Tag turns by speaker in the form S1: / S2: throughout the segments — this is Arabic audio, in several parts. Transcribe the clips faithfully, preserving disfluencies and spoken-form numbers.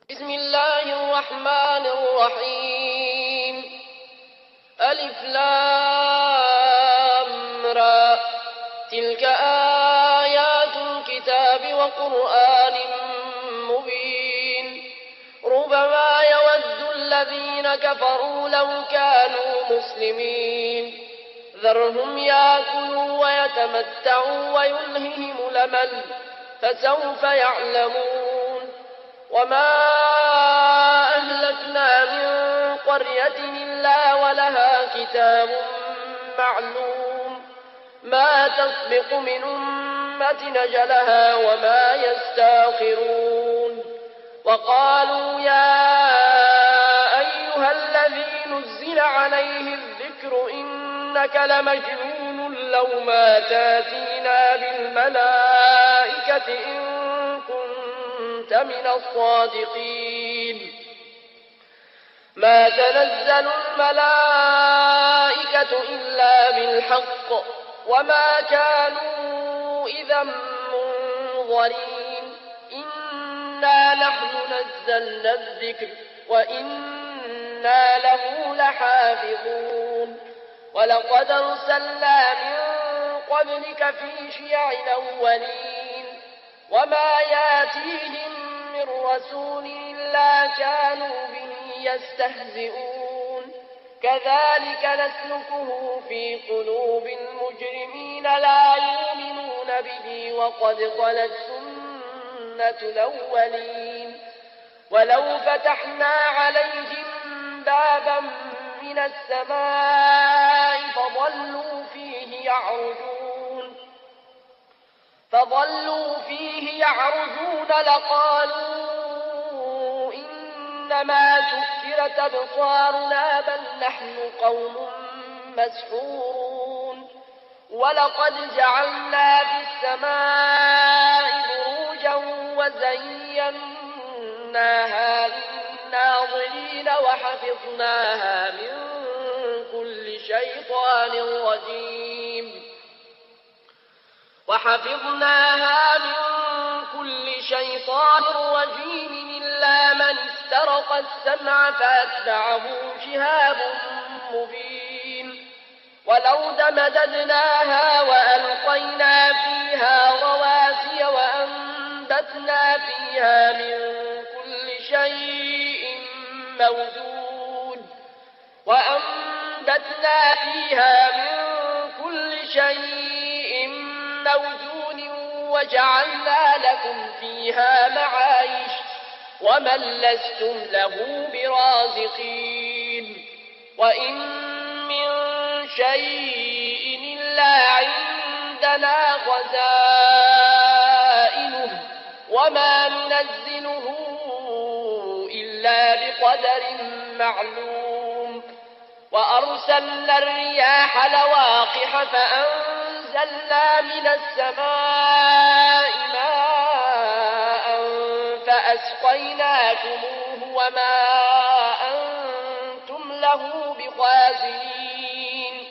S1: بسم الله الرحمن الرحيم. ألف لام را. تلك آيات الكتاب وقرآن مبين. ربما يود الذين كفروا لو كانوا مسلمين. ذرهم يأكلوا ويتمتعوا ويلههم الأمل فسوف يعلمون. وما أهلكنا من قرية إلا ولها كتاب معلوم ما تسبق من أمة أجلها وما يستأخرون. وقالوا يا أيها الذي نزل عليه الذكر إنك لمجنون لو ما تاتينا بالملائكة إن كنت من الصادقين. ما تنزل الملائكة إلا بالحق وما كانوا إذا منظرين. إنا نحن نزلنا الذكر وإنا له لحافظون. ولقد أرسلنا من قبلك في شيع الأولين وما ياتيهم من رسول إلا كانوا به يستهزئون. كذلك نسلكه في قلوب المجرمين لا يؤمنون به وقد خلت سنة الأولين. ولو فتحنا عليهم بابا من السماء فظلوا فيه يعرجون فظلوا فيه يعرجون لقالوا إنما سكرت أبصارنا بل نحن قوم مسحورون. ولقد جعلنا في السماء بروجا وزيناها للناظرين وحفظناها من كل شيطان رجيم وحفظناها من كل شيطان رجيم إلا من استرق السمع فأتبعه شهاب مبين. والأرض مددناها وألقينا فيها رواسي وأنبتنا فيها من كل شيء موجود وأنبتنا فيها من كل شيء موجود وجعلنا لكم فيها معايش ومن لستم له برازقين. وإن من شيء إلا عندنا خزائنه وما ننزله إلا بقدر معلوم. وأرسلنا الرياح لواقح فأنزلنا من السماء ماء فأسقيناكموه وما أنتم له بخازنين.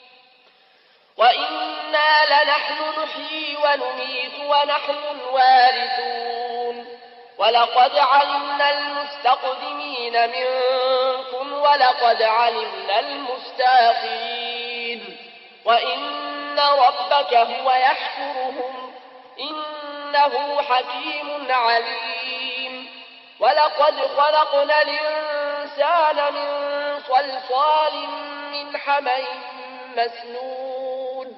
S1: وإنا لنحن نحيي ونميت ونحن الوارثون. ولقد علمنا المستقدمين منكم ولقد علمنا المستأخرين. وإن ربك هو يحشرهم إنه حكيم عليم. ولقد خلقنا الإنسان من صلصال من حمأ مسنون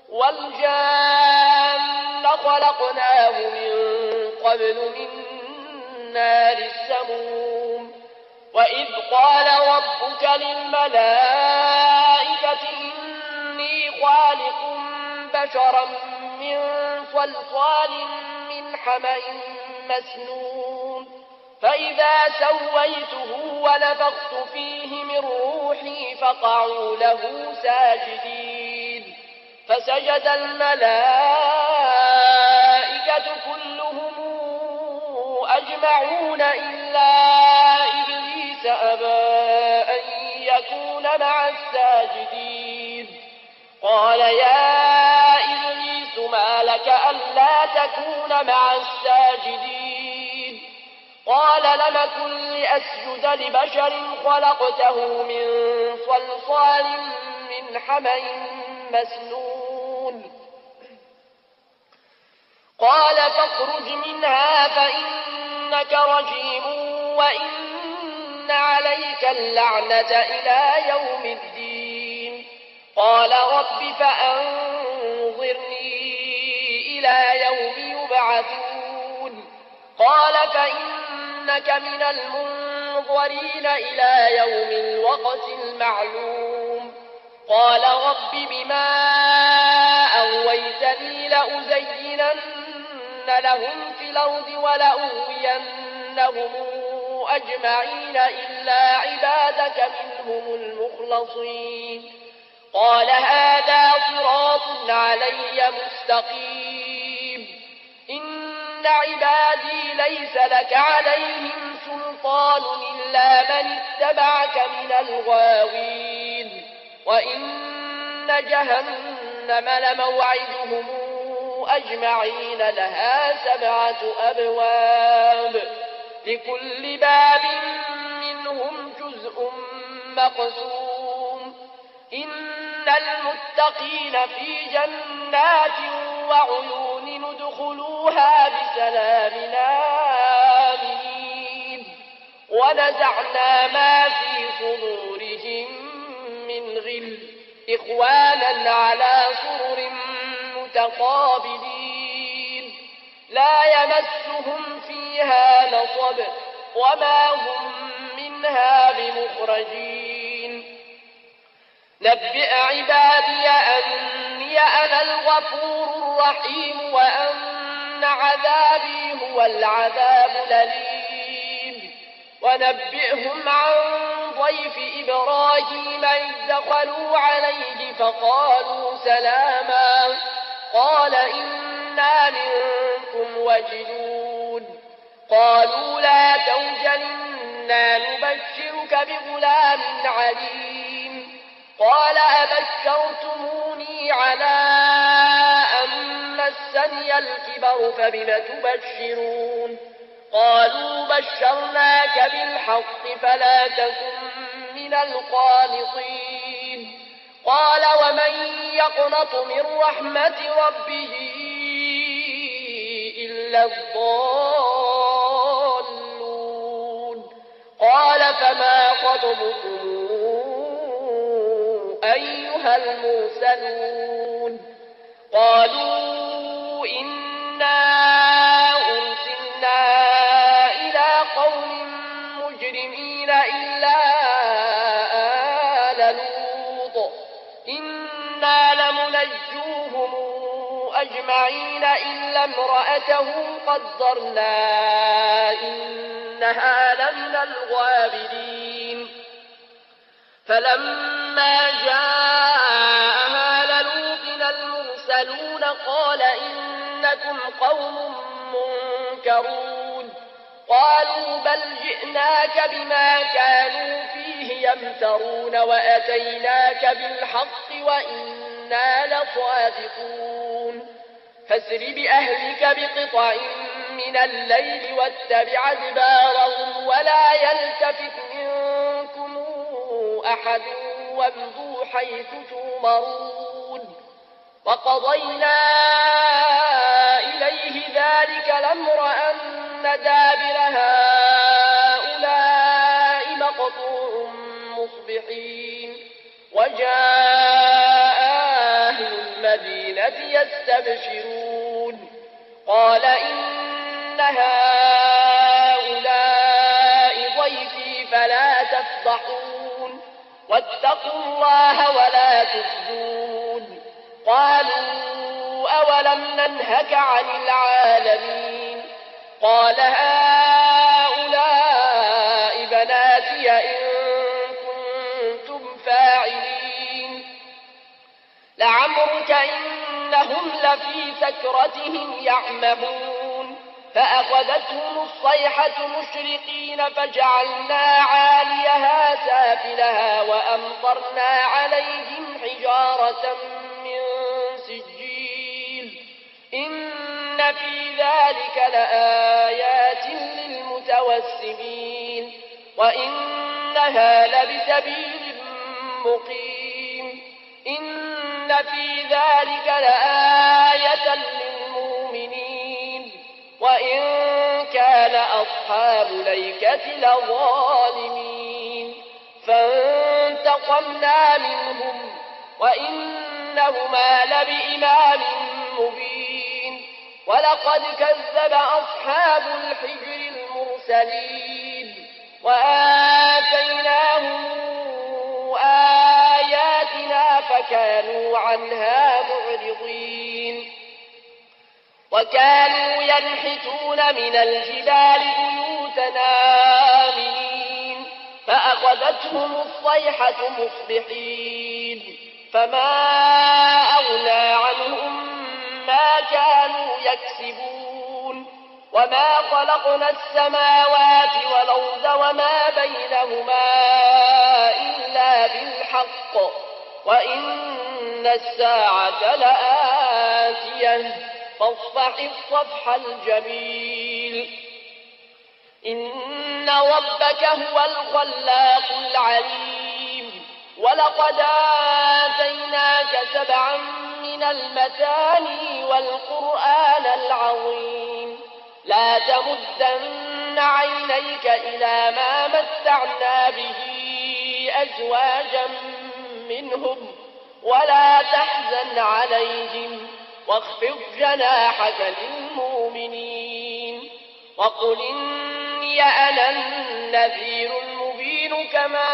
S1: والجان خلقناه من قبل من نار السموم. وإذ قال ربك للملائكة إني خالق بشرا من صلصال من حمأ مسنون فإذا سويته ونفخت فيه من روحي فقعوا له ساجدين. فسجد الملائكة كلهم أجمعون إلا إبليس أبى أن يكون مع الساجدين. قال يا إبليس ما لك ألا تكون مع الساجدين قال لم كن لأسجد لبشر خلقته من صلصال من حمأ مسنون قال فاخرج منها فإنك رجيم وإن عليك اللعنة إلى يوم الدين قال رب فأنظرني إلى يوم يبعثون قال فإنك من المنظرين إلى يوم الوقت المعلوم قال رب بما أغويتني لأزينن لهم في الأرض ولأغوينهم أجمعين إلا عبادك منهم المخلصين قال هذا صراط علي مستقيم إن عبادي ليس لك عليهم سلطان إلا من اتبعك من الغاوين وإن جهنم لموعدهم أجمعين لها سبعة أبواب لكل باب منهم جزء مقسوم إن المتقين في جنات وعيون ندخلوها بسلام آمنين ونزعنا ما في صدورهم من غل إخوانا على سرر متقابلين لا يمسهم فيها نصب وما هم منها بمخرجين نبئ عبادي أني أنا الغفور الرحيم وأن عذابي هو العذاب الأليم ونبئهم عن ضيف إبراهيم إذ دخلوا عليه فقالوا سلاما قال إنا منكم وجلون قالوا لا توجل إنا نبشرك بغلام عليم قال أبشرتموني على أن مسني الكبر فبم تبشرون قالوا بشرناك بالحق فلا تكن من القانطين قال ومن يقنط من رحمة ربه إلا الضالون قال فما خطبكم أيها المرسلون قالوا إنا أرسلنا إلى قوم مجرمين إلا آل لوط إنا لمنجوهم أجمعين إلا امرأته قدرنا إنها لمن الغابرين فلما جاء آل لوط المرسلون قال إنكم قوم منكرون قالوا بل جئناك بما كانوا فيه يمترون وأتيناك بالحق وإنا لصادقون فاسر بأهلك بقطع من الليل واتبع أدبارهم ولا يلتفت منكم أحد وامضوا حيث تؤمرون وقضينا إليه ذلك الأمر أن دابر هؤلاء مقطوع مصبحين وجاء أهل المدينة يستبشرون قال إن هؤلاء ضيفي فلا تفضحون واتقوا الله ولا تخزون قالوا أولم ننهك عن العالمين قال هؤلاء بناتي إن كنتم فاعلين لعمرك إنهم لفي سكرتهم يعمهون فأخذتهم الصيحة مشرقين فجعلنا عاليها سافلها وأمطرنا عليهم حجارة من سجيل إن في ذلك لآيات للمتقين والسمين وإنها لبسبيل مقيم إن في ذلك لآية للمؤمنين وإن كان أصحاب الأيكة لظالمين فانتقمنا منهم وإنهما لبإمام مبين ولقد كذب أصحاب الحجر المرسلين وآتيناهم آياتنا فكانوا عنها معرضين وكانوا ينحتون من الجبال بيوتنا آمنين فأخذتهم الصيحة مصبحين فما أغنى عنهم ما كانوا يكسبون وما خلقنا السماوات والأرض وما بينهما إلا بالحق وإن الساعة لآتية فاصفح الصفح الجميل إن ربك هو الخلاق العليم ولقد آتيناك سبعا من المثاني والقرآن العظيم لا تمدن عينيك إلى ما متعنا به أزواجا منهم ولا تحزن عليهم واخفض جناحك للمؤمنين وقل إني أنا النذير المبين كما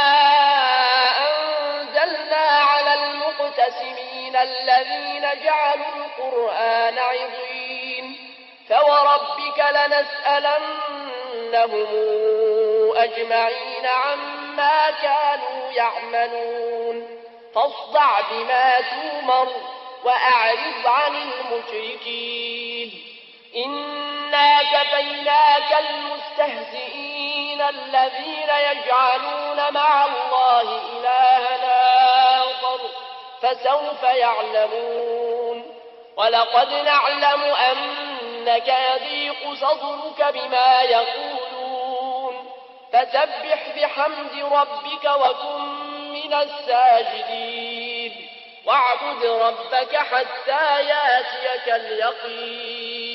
S1: أنزلنا على المقتسمين الذين جعلوا القرآن عظيم فوربك لنسألنهم أجمعين عما كانوا يعملون فاصدع بما تؤمر وأعرض عن المشركين إنا كفيناك المستهزئين الذين يجعلون مع الله إلها آخر فسوف يعلمون ولقد نعلم أنك يضيق صدرك بما يقولون فسبح بحمد ربك وكن من الساجدين واعبد ربك حتى ياتيك اليقين